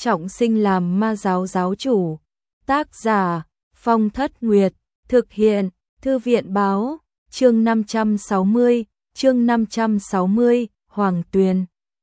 trọng sinh làm ma giáo giáo chủ. Tác giả Phong Thất Nguyệt, thực hiện Thư viện báo, chương 560, Hoàng Tuyền.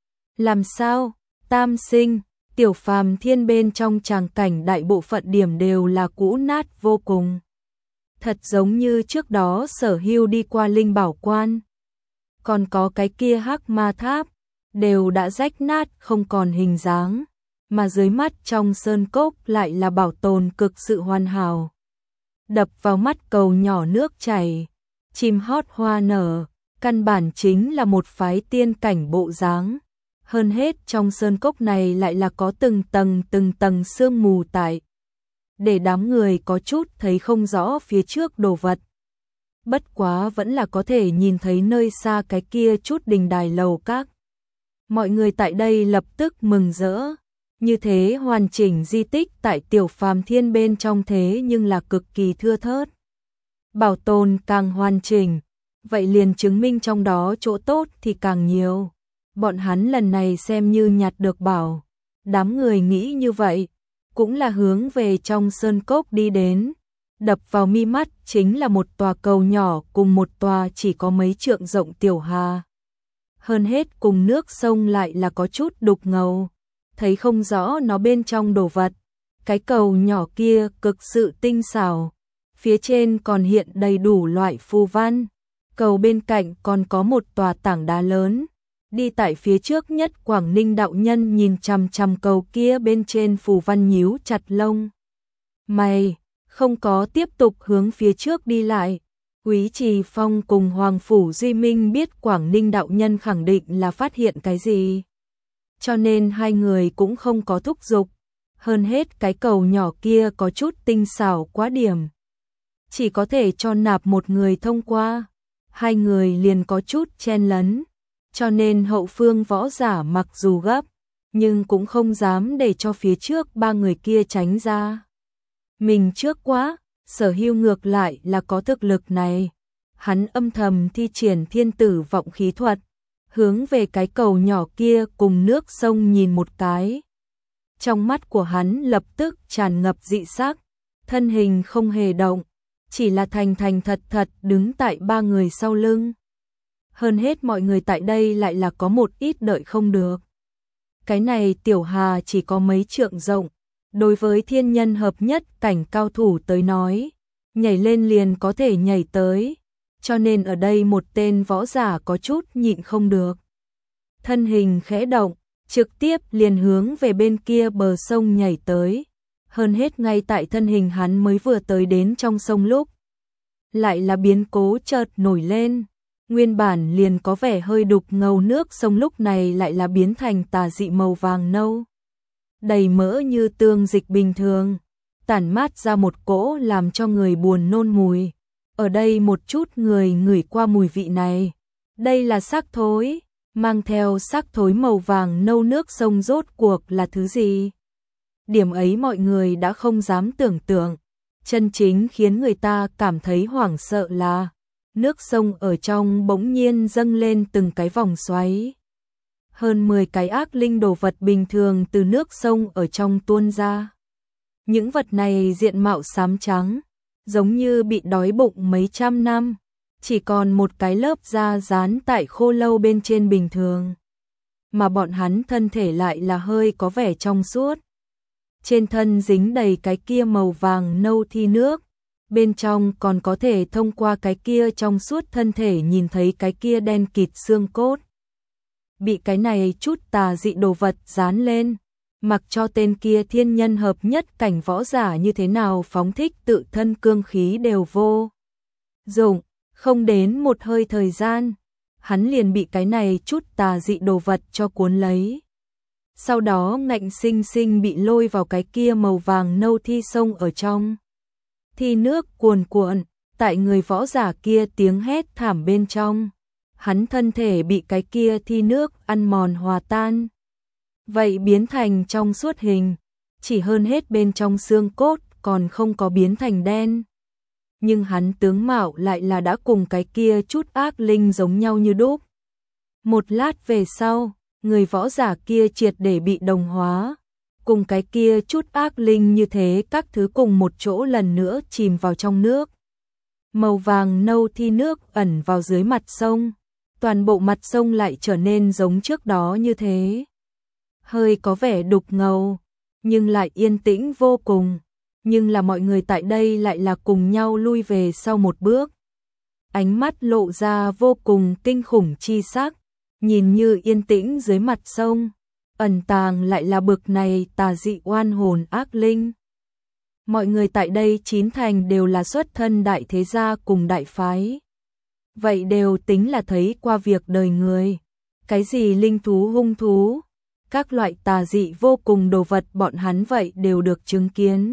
Làm sao? Tam sinh, Tiểu Phàm Thiên bên trong tràng cảnh đại bộ phận điểm đều là cũ nát vô cùng. Thật giống như trước đó Sở Hưu đi qua Linh Bảo Quan. Còn có cái kia Hắc Ma Tháp, đều đã rách nát không còn hình dáng, mà dưới mắt trong sơn cốc lại là bảo tồn cực sự hoàn hảo. Đập vào mắt cầu nhỏ nước chảy, chim hót hoa nở, căn bản chính là một phái tiên cảnh bộ dáng. Hơn hết trong sơn cốc này lại là có từng tầng sương mù tại, để đám người có chút thấy không rõ phía trước đồ vật. Bất quá vẫn là có thể nhìn thấy nơi xa cái kia chút đình đài lầu các. Mọi người tại đây lập tức mừng rỡ. Như thế hoàn chỉnh di tích tại Tiểu Phàm Thiên bên trong thế nhưng là cực kỳ thưa thớt. Bảo tồn càng hoàn chỉnh, vậy liền chứng minh trong đó chỗ tốt thì càng nhiều. Bọn hắn lần này xem như nhặt được bảo. Đám người nghĩ như vậy, cũng là hướng về trong sơn cốc đi đến. Đập vào mi mắt chính là một tòa cầu nhỏ cùng một tòa chỉ có mấy trượng rộng tiểu hà. Hơn hết cùng nước sông lại là có chút đục ngầu, thấy không rõ nó bên trong đồ vật. Cái cầu nhỏ kia cực sự tinh xảo, phía trên còn hiện đầy đủ loại phù văn. Cầu bên cạnh còn có một tòa tảng đá lớn. Đi tại phía trước nhất Quảng Ninh đạo nhân nhìn chằm chằm cầu kia bên trên phù văn nhíu chặt lông mày, không có tiếp tục hướng phía trước đi lại. Quý Trì Phong cùng Hoàng Phủ Duy Minh biết Quảng Ninh đạo nhân khẳng định là phát hiện cái gì, cho nên hai người cũng không có thúc giục. Hơn hết cái cầu nhỏ kia có chút tinh xảo quá điểm, chỉ có thể cho nạp một người thông qua, hai người liền có chút chen lấn, cho nên hậu phương võ giả mặc dù gấp, nhưng cũng không dám để cho phía trước ba người kia tránh ra. Mình trước quá, Sở Hưu ngược lại là có thực lực này. Hắn âm thầm thi triển thiên tử vọng khí thuật, hướng về cái cầu nhỏ kia cùng nước sông nhìn một cái. Trong mắt của hắn lập tức tràn ngập dị sắc, thân hình không hề động, chỉ là thành thật đứng tại ba người sau lưng. Hơn hết mọi người tại đây lại là có một ít đợi không được. Cái này tiểu hà chỉ có mấy trượng rộng, đối với thiên nhân hợp nhất cảnh cao thủ tới nói, nhảy lên liền có thể nhảy tới, cho nên ở đây một tên võ giả có chút nhịn không được. Thân hình khẽ động, trực tiếp liền hướng về bên kia bờ sông nhảy tới. Hơn hết ngay tại thân hình hắn mới vừa tới đến trong sông lúc, lại là biến cố chợt nổi lên. Nguyên bản liền có vẻ hơi đục ngầu nước sông lúc này lại là biến thành tà dị màu vàng nâu, đầy mỡ như tương dịch bình thường, tản mát ra một cỗ làm cho người buồn nôn mùi. Ở đây một chút người ngửi qua mùi vị này, đây là xác thối, mang theo xác thối màu vàng nâu nước sông rốt cuộc là thứ gì? Điểm ấy mọi người đã không dám tưởng tượng, chân chính khiến người ta cảm thấy hoảng sợ là nước sông ở trong bỗng nhiên dâng lên từng cái vòng xoáy. Hơn 10 cái ác linh đồ vật bình thường từ nước sông ở trong tuôn ra. Những vật này diện mạo xám trắng, giống như bị đói bụng mấy trăm năm, chỉ còn một cái lớp da dán tại khô lâu bên trên bình thường. Mà bọn hắn thân thể lại là hơi có vẻ trong suốt. Trên thân dính đầy cái kia màu vàng nâu thi nước, bên trong còn có thể thông qua cái kia trong suốt thân thể nhìn thấy cái kia đen kịt xương cốt. Bị cái này chút tà dị đồ vật dán lên, mặc cho tên kia thiên nhân hợp nhất cảnh võ giả như thế nào phóng thích tự thân cương khí đều vô dụng. Không đến một hơi thời gian, hắn liền bị cái này chút tà dị đồ vật cho cuốn lấy. Sau đó ngạnh sinh sinh bị lôi vào cái kia màu vàng nâu thi sông ở trong. Thi nước cuồn cuộn, tại người võ giả kia tiếng hét thảm bên trong, hắn thân thể bị cái kia thi nước ăn mòn hòa tan. Vậy biến thành trong suốt hình, chỉ hơn hết bên trong xương cốt còn không có biến thành đen. Nhưng hắn tướng mạo lại là đã cùng cái kia chút ác linh giống nhau như đúc. Một lát về sau, người võ giả kia triệt để bị đồng hóa, cùng cái kia chút ác linh như thế các thứ cùng một chỗ lần nữa chìm vào trong nước. Màu vàng nâu thi nước ẩn vào dưới mặt sông, toàn bộ mặt sông lại trở nên giống trước đó như thế. Hơi có vẻ đục ngầu, nhưng lại yên tĩnh vô cùng, nhưng là mọi người tại đây lại là cùng nhau lui về sau một bước. Ánh mắt lộ ra vô cùng kinh khủng chi sắc, nhìn như yên tĩnh dưới mặt sông, ẩn tàng lại là bực này tà dị oan hồn ác linh. Mọi người tại đây chín thành đều là xuất thân đại thế gia cùng đại phái. Vậy đều tính là thấy qua việc đời người. Cái gì linh thú hung thú, các loại tà dị vô cùng đồ vật bọn hắn vậy đều được chứng kiến.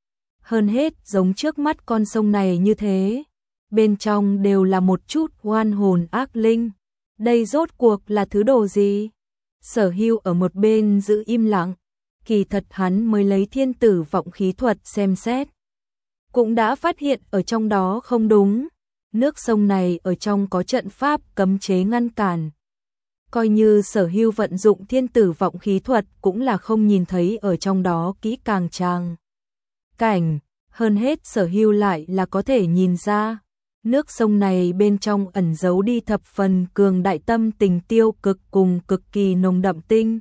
Hơn hết giống trước mắt con sông này như thế, bên trong đều là một chút oan hồn ác linh. Đây rốt cuộc là thứ đồ gì? Sở Hưu ở một bên giữ im lặng, kỳ thật hắn mới lấy thiên tử vọng khí thuật xem xét. Cũng đã phát hiện ở trong đó không đúng, nước sông này ở trong có trận pháp cấm chế ngăn cản. Coi như Sở Hưu vận dụng thiên tử vọng khí thuật cũng là không nhìn thấy ở trong đó kỹ càng tràng cảnh, hơn hết Sở Hưu lại là có thể nhìn ra. Nước sông này bên trong ẩn giấu đi thập phần cường đại tâm tình tiêu cực cùng cực kỳ nồng đậm tinh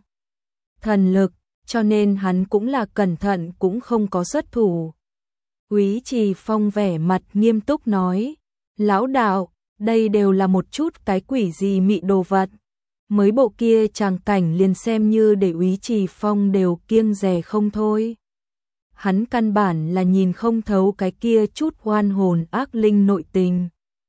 thần lực, cho nên hắn cũng là cẩn thận cũng không có xuất thủ. Úy Trì Phong vẻ mặt nghiêm túc nói, lão đạo, đây đều là một chút cái quỷ gì mị đồ vật. Mới bộ kia tràng cảnh liền xem như để Úy Trì Phong đều kiêng dè không thôi. Hắn căn bản là nhìn không thấu cái kia chút oan hồn ác linh nội tình.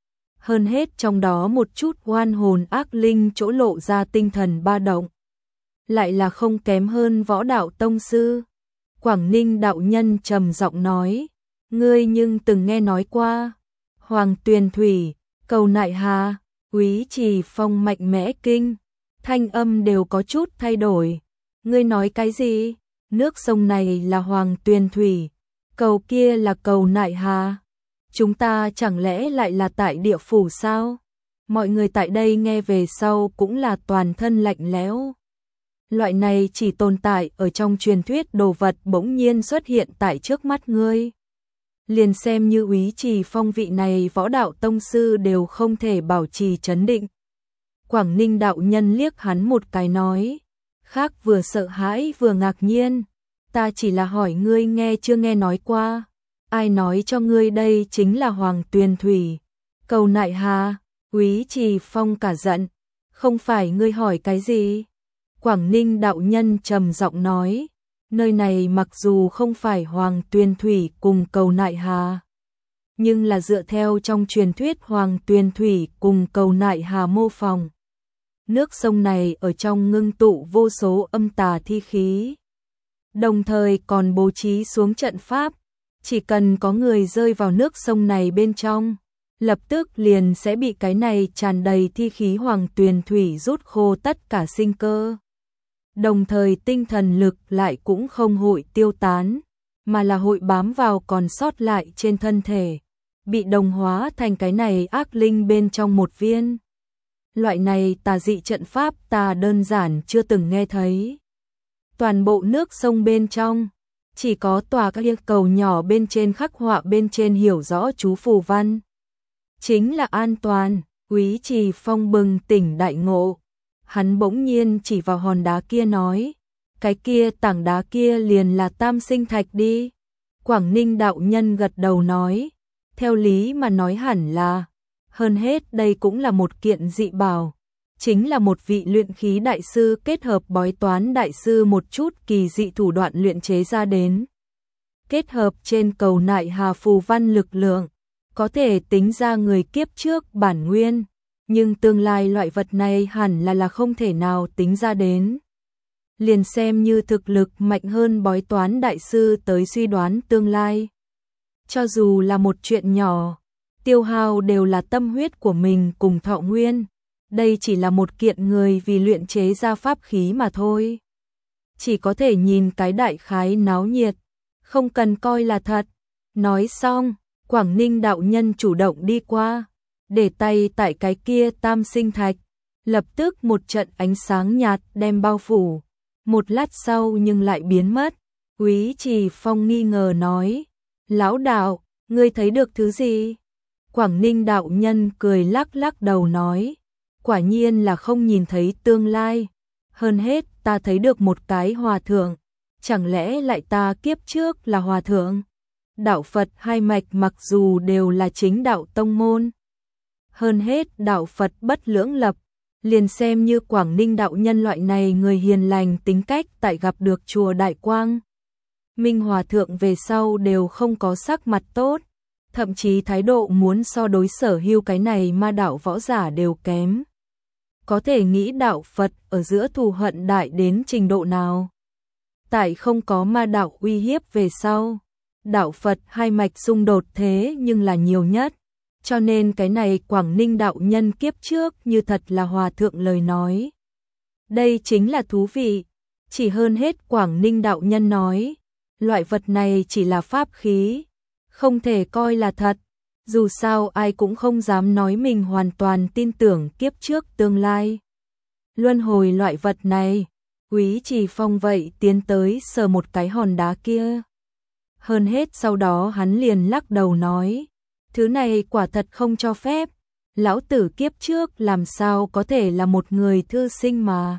Hơn hết trong đó một chút oan hồn ác linh chỗ lộ ra tinh thần ba động. Lại là không kém hơn võ đạo tông sư. Quảng Ninh đạo nhân trầm giọng nói, ngươi nhưng từng nghe nói qua. Hoàng Tuyền Thủy, Cầu Nại Hà, Úy Trì Phong mạnh mẽ kinh. Thanh âm đều có chút thay đổi. Ngươi nói cái gì? Nước sông này là Hoàng Tuyền Thủy, cầu kia là Cầu Nại Hà. Chúng ta chẳng lẽ lại là tại địa phủ sao? Mọi người tại đây nghe về sau cũng là toàn thân lạnh lẽo. Loại này chỉ tồn tại ở trong truyền thuyết đồ vật bỗng nhiên xuất hiện tại trước mắt ngươi. Liền xem như Úy Trì Phong vị này võ đạo tông sư đều không thể bảo trì trấn định. Quảng Ninh đạo nhân liếc hắn một cái nói, khác vừa sợ hãi vừa ngạc nhiên, ta chỉ là hỏi ngươi nghe chưa nghe nói qua, ai nói cho ngươi đây chính là Hoàng Tuyền Thủy, Cầu Nại Hà. Úy Trì Phong cả giận, không phải ngươi hỏi cái gì? Quảng Ninh đạo nhân trầm giọng nói, nơi này mặc dù không phải Hoàng Tuyền Thủy cùng Cầu Nại Hà, nhưng là dựa theo trong truyền thuyết Hoàng Tuyền Thủy cùng Cầu Nại Hà mô phỏng. Nước sông này ở trong ngưng tụ vô số âm tà thi khí. Đồng thời còn bố trí xuống trận pháp, chỉ cần có người rơi vào nước sông này bên trong, lập tức liền sẽ bị cái này tràn đầy thi khí Hoàng Tuyền Thủy rút khô tất cả sinh cơ. Đồng thời tinh thần lực lại cũng không hội tiêu tán, mà là hội bám vào còn sót lại trên thân thể, bị đồng hóa thành cái này ác linh bên trong một viên. Loại này tà dị trận pháp ta đơn giản chưa từng nghe thấy. Toàn bộ nước sông bên trong, chỉ có tòa các yêu cầu nhỏ bên trên khắc họa bên trên hiểu rõ chú phù văn. Chính là an toàn. Úy Trì Phong bừng tỉnh đại ngộ. Hắn bỗng nhiên chỉ vào hòn đá kia nói, cái kia tảng đá kia liền là Tam Sinh Thạch đi. Quảng Ninh đạo nhân gật đầu nói, theo lý mà nói hẳn là, hơn hết đây cũng là một kiện dị bảo, chính là một vị luyện khí đại sư kết hợp bói toán đại sư một chút kỳ dị thủ đoạn luyện chế ra đến. Kết hợp trên Cầu Nại Hà phù văn lực lượng, có thể tính ra người kiếp trước bản nguyên, nhưng tương lai loại vật này hẳn là không thể nào tính ra đến. Liền xem như thực lực mạnh hơn bói toán đại sư tới suy đoán tương lai. Cho dù là một chuyện nhỏ, tiêu hao đều là tâm huyết của mình cùng thọ nguyên. Đây chỉ là một kiện người vì luyện chế ra pháp khí mà thôi. Chỉ có thể nhìn cái đại khái náo nhiệt, không cần coi là thật. Nói xong, Quảng Ninh đạo nhân chủ động đi qua, để tay tại cái kia Tam Sinh Thạch, lập tức một trận ánh sáng nhạt đem bao phủ. một lát sau nhưng lại biến mất. Úy Trì Phong nghi ngờ nói, lão đạo, ngươi thấy được thứ gì? Quảng Ninh đạo nhân cười lắc lắc đầu nói, quả nhiên là không nhìn thấy tương lai, hơn hết ta thấy được một cái hòa thượng, chẳng lẽ lại ta kiếp trước là hòa thượng? Đạo Phật hai mạch mặc dù đều là chính đạo tông môn, hơn hết đạo Phật bất lưỡng lập, liền xem như Quảng Ninh đạo nhân loại này người hiền lành tính cách tại gặp được chùa Đại Quang Minh Hòa Thượng về sau đều không có sắc mặt tốt, thậm chí thái độ muốn so đối Sở Hưu cái này ma đạo võ giả đều kém. Có thể nghĩ đạo Phật ở giữa thù hận đại đến trình độ nào. Tại không có ma đạo uy hiếp về sau, đạo Phật hai mạch xung đột thế nhưng là nhiều nhất, cho nên cái này Quảng Ninh đạo nhân kiếp trước như thật là hòa thượng lời nói. Đây chính là thú vị, chỉ hơn hết Quảng Ninh đạo nhân nói, loại vật này chỉ là pháp khí, không thể coi là thật, dù sao ai cũng không dám nói mình hoàn toàn tin tưởng kiếp trước tương lai. Luân hồi loại vật này, Úy Trì Phong vậy tiến tới sờ một cái hòn đá kia. Hơn hết sau đó hắn liền lắc đầu nói, thứ này quả thật không cho phép, lão tử kiếp trước làm sao có thể là một người thư sinh mà.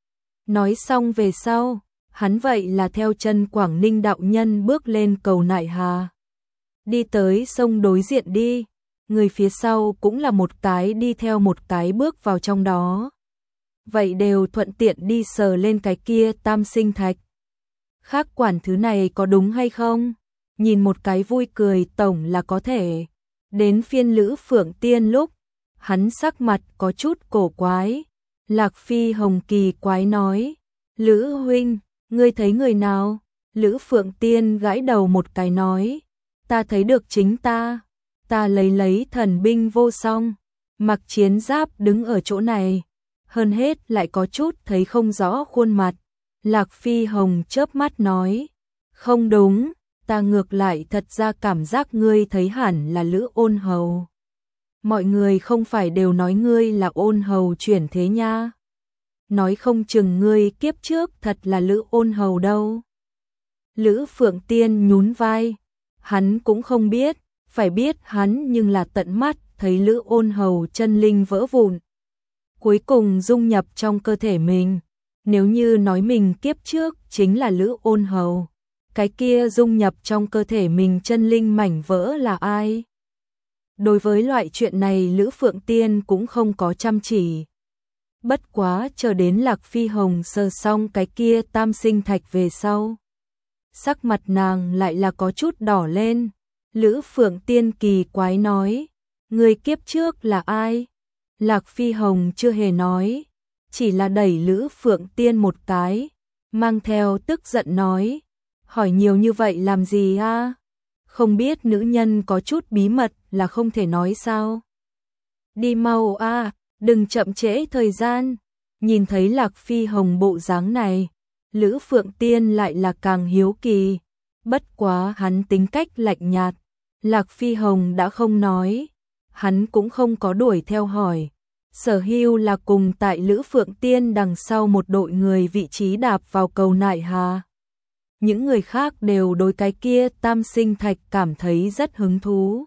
Nói xong về sau, hắn vậy là theo chân Quảng Ninh đạo nhân bước lên cầu Nại Hà. Đi tới sông đối diện đi, người phía sau cũng là một cái đi theo một cái bước vào trong đó. Vậy đều thuận tiện đi sờ lên cái kia tam sinh thạch. Khác quản thứ này có đúng hay không? Nhìn một cái vui cười tổng là có thể. Đến phiên Lữ Phượng Tiên lúc, hắn sắc mặt có chút cổ quái. Lạc Phi Hồng kỳ quái nói, Lữ huynh, ngươi thấy người nào? Lữ Phượng Tiên gãi đầu một cái nói, ta thấy được chính ta lấy thần binh vô song, mặc chiến giáp đứng ở chỗ này, hơn hết lại có chút thấy không rõ khuôn mặt. Lạc Phi Hồng chớp mắt nói, không đúng, ta ngược lại thật ra cảm giác ngươi thấy hẳn là Lữ Ôn Hầu. Mọi người không phải đều nói ngươi là Ôn Hầu chuyển thế nha. Nói không chừng ngươi kiếp trước thật là Lữ Ôn Hầu đâu. Lữ Phượng Tiên nhún vai, hắn cũng không biết, phải biết hắn nhưng là tận mắt thấy Lữ Ôn Hầu chân linh vỡ vụn, cuối cùng dung nhập trong cơ thể mình. Nếu như nói mình kiếp trước chính là Lữ Ôn Hầu, cái kia dung nhập trong cơ thể mình chân linh mảnh vỡ là ai? Đối với loại chuyện này Lữ Phượng Tiên cũng không có chăm chỉ. Bất quá chờ đến Lạc Phi Hồng sờ xong cái kia tam sinh thạch về sau, sắc mặt nàng lại là có chút đỏ lên. Lữ Phượng Tiên kỳ quái nói, người kiếp trước là ai? Lạc Phi Hồng chưa hề nói, chỉ là đẩy Lữ Phượng Tiên một cái, mang theo tức giận nói, hỏi nhiều như vậy làm gì a? Không biết nữ nhân có chút bí mật là không thể nói sao? Đi mau a, đừng chậm trễ thời gian. Nhìn thấy Lạc Phi Hồng bộ dáng này, Lữ Phượng Tiên lại là càng hiếu kỳ. Bất quá hắn tính cách lạnh nhạt, Lạc Phi Hồng đã không nói, hắn cũng không có đuổi theo hỏi. Sở Hưu là cùng tại Lữ Phượng Tiên đằng sau một đội người vị trí đạp vào cầu Nại Hà. Những người khác đều đối cái kia tam sinh thạch cảm thấy rất hứng thú.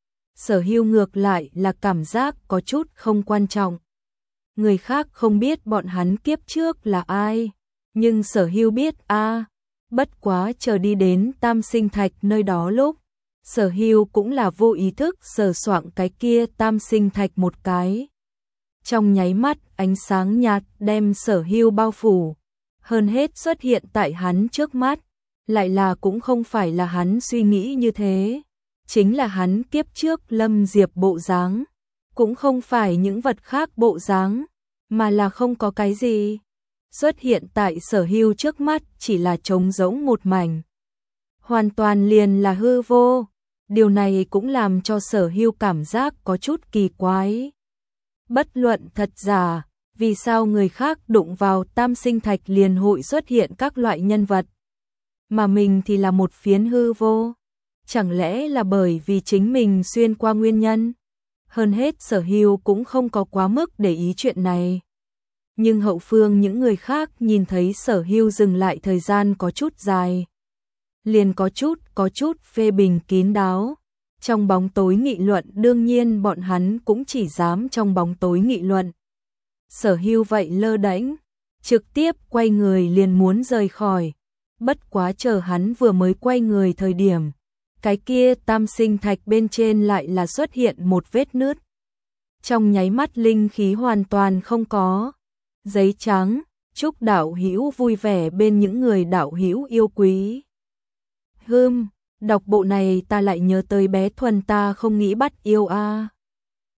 Sở Hưu ngược lại là cảm giác có chút không quan trọng. Người khác không biết bọn hắn kiếp trước là ai, nhưng Sở Hưu biết a. Bất quá chờ đi đến tam sinh thạch nơi đó lúc, Sở Hưu cũng là vô ý thức sờ soạng cái kia tam sinh thạch một cái. Trong nháy mắt ánh sáng nhạt đem Sở Hưu bao phủ, hơn hết xuất hiện tại hắn trước mắt, lại là cũng không phải là hắn suy nghĩ như thế, chính là hắn kiếp trước Lâm Diệp bộ dáng, cũng không phải những vật khác bộ dáng, mà là không có cái gì. Xuất hiện tại Sở Hưu trước mắt chỉ là trống rỗng một mảnh, hoàn toàn liền là hư vô. Điều này cũng làm cho Sở Hưu cảm giác có chút kỳ quái. Bất luận thật giả, vì sao người khác đụng vào tam sinh thạch liền hội xuất hiện các loại nhân vật, mà mình thì là một phiến hư vô? Chẳng lẽ là bởi vì chính mình xuyên qua nguyên nhân? Hơn hết Sở Hưu cũng không có quá mức để ý chuyện này. Nhưng hậu phương những người khác nhìn thấy Sở Hưu dừng lại thời gian có chút dài, liền có chút phê bình kín đáo. Trong bóng tối nghị luận, đương nhiên bọn hắn cũng chỉ dám trong bóng tối nghị luận. Sở Hưu vậy lơ đễnh, trực tiếp quay người liền muốn rời khỏi. Bất quá chờ hắn vừa mới quay người thời điểm, cái kia tam sinh thạch bên trên lại là xuất hiện một vết nứt. Trong nháy mắt linh khí hoàn toàn không có. Giấy trắng, chúc đạo hữu vui vẻ bên những người đạo hữu yêu quý. Đọc bộ này ta lại nhớ tới bé Thuần, ta không nghĩ bắt yêu a.